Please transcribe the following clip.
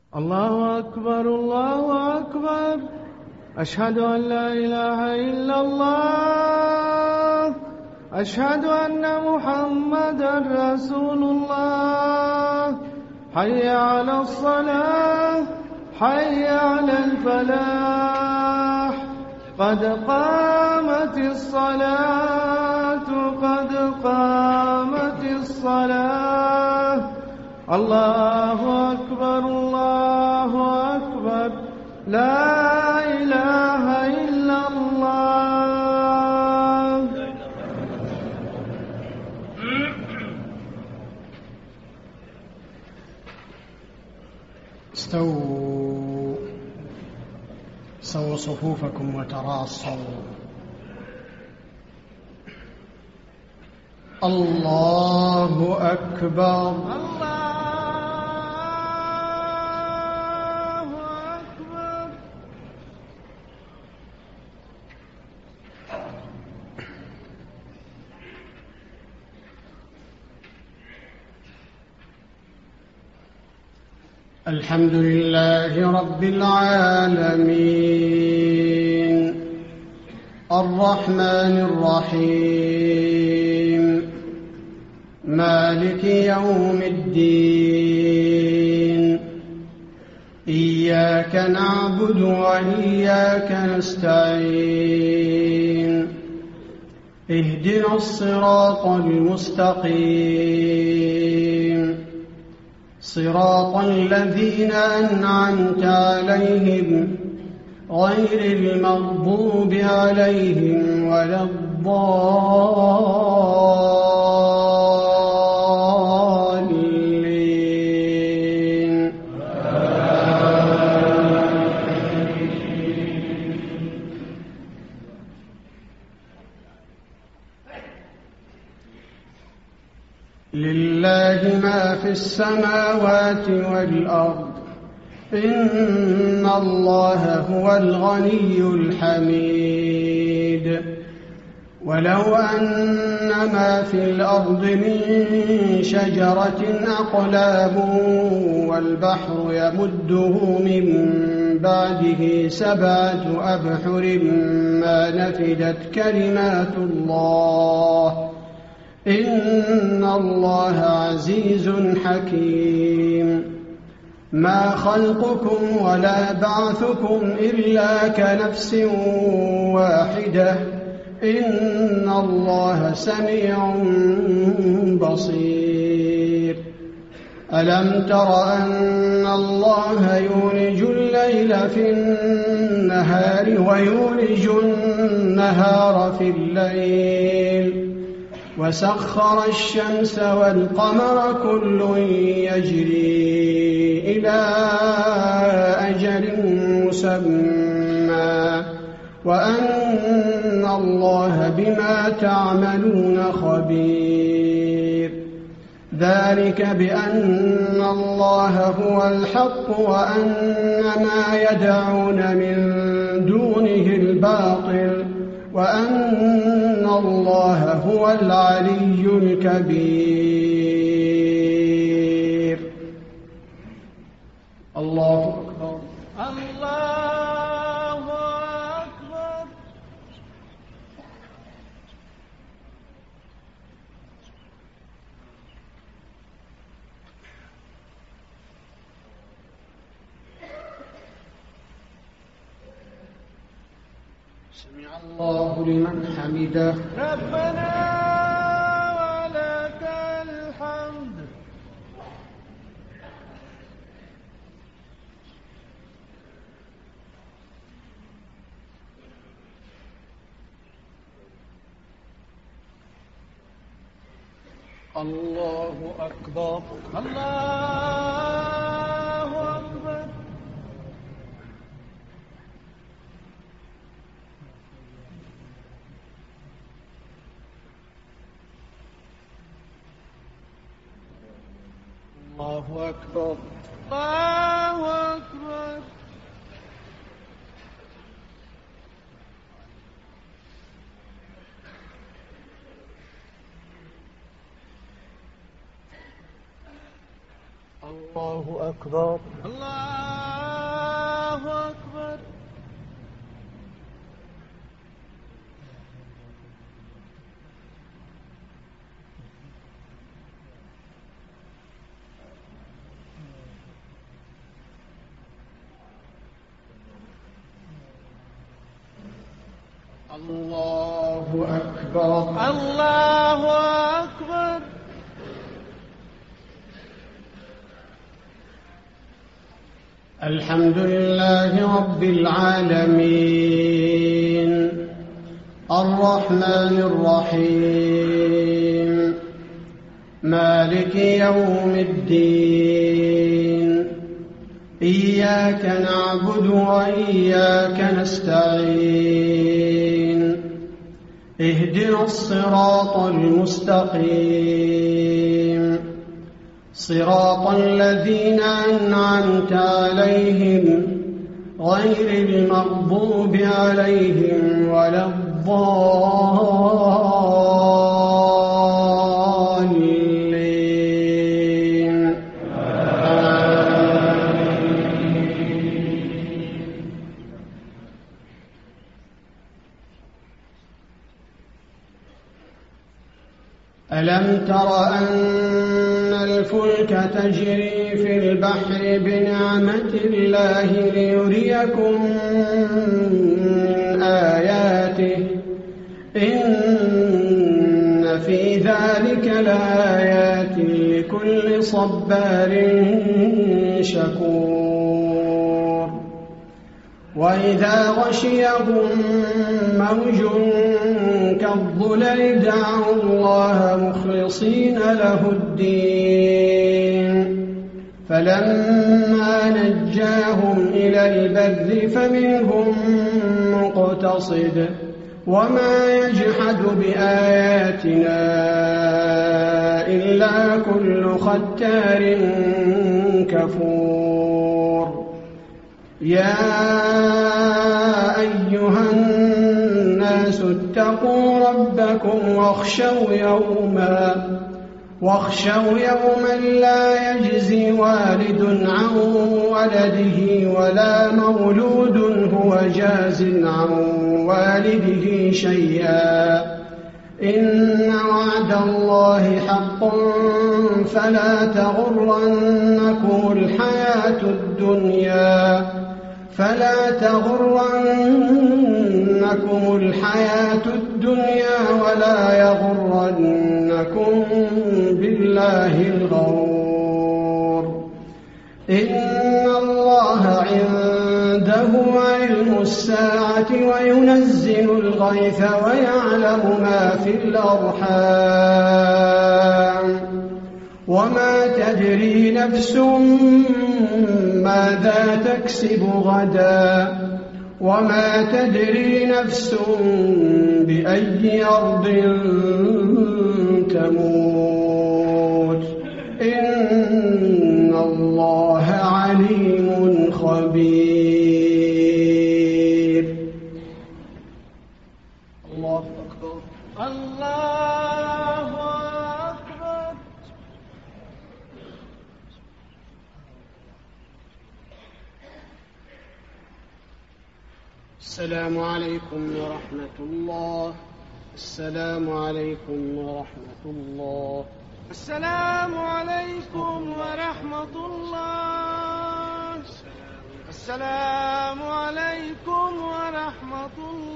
الله أكبر الله أكبر. أشهد أن لا إله إلا الله. أشهد أن محمدا رسول الله. حي على الصلاة، حي على الفلاح. قد قامت الصلاة، قد قامت الصلاة. الله أكبر الله أكبر. لا إله إلا الله. استووا صفوفكم وتراصوا. الله أكبر. الحمد لله رب العالمين، الرحمن الرحيم، مالك يوم الدين. إياك نعبد وإياك نستعين. اهدنا الصراط المستقيم، صراط الذين أنعمت عليهم غير المغضوب عليهم ولا الضالين. لله ما في السماوات والأرض. إن الله هو الغني الحميد. ولو أن ما في الأرض من شجرة أقلام والبحر يمده من بعده 7 أبحر ما نفدت كلمات الله. إن الله عزيز حكيم. ما خلقكم ولا بعثكم إلا كنفس واحدة. إن الله سميع بصير. ألم تر أن الله يولج الليل في النهار ويولج النهار في الليل، وسخر الشمس والقمر كل يجري إلى أجل مسمى، وأن الله بما تعملون خبير. ذلك بأن الله هو الحق وأن ما يدعون من دونه الباطل، وأن الله هو العلي الكبير. الله أكبر. الله أكبر. سمع الله لمن حمده. ربنا ولك الحمد. الله أكبر. الله أكبر. الله أكبر. الله أكبر. الله أكبر. الله الله أكبر. الله أكبر. الله أكبر. الحمد لله رب العالمين الرحمن الرحيم مالك يوم الدين إياك نعبد وإياك نستعين اهدنا الصراط المستقيم صراط الذين أنعمت عليهم غير المغضوب عليهم ولا الضالين. ألم تر أن الفلك تجري في البحر بنعمة الله ليريكم من آياته إن في ذلك لآيات لكل صبار شكور. وإذا غشيهم موج كالظلل دعوا الله مخلصين له الدين فلما نجاهم إلى البر فمنهم مقتصد وما يجحد بآياتنا إلا كل ختار كفور. يا أيها الناس اتقوا ربكم واخشوا يوما لا يجزي والد عن ولده ولا مولود هو جاز عن والده شيئا إن وعد الله حق فلا تغرنكم الحياة الدنيا ولا يغرنكم بالله الغرور. إن الله عنده علم الساعة وينزل الغيث ويعلم ما في الأرحام وما تدري نفس ماذا تكسب غدا وما تدري نفس بأي أرض تموت إن الله عليم خبير. الله أكبر. الله أكبر. السلام عليكم ورحمة الله. السلام عليكم ورحمة الله. السلام عليكم ورحمة الله. السلام عليكم ورحمة الله.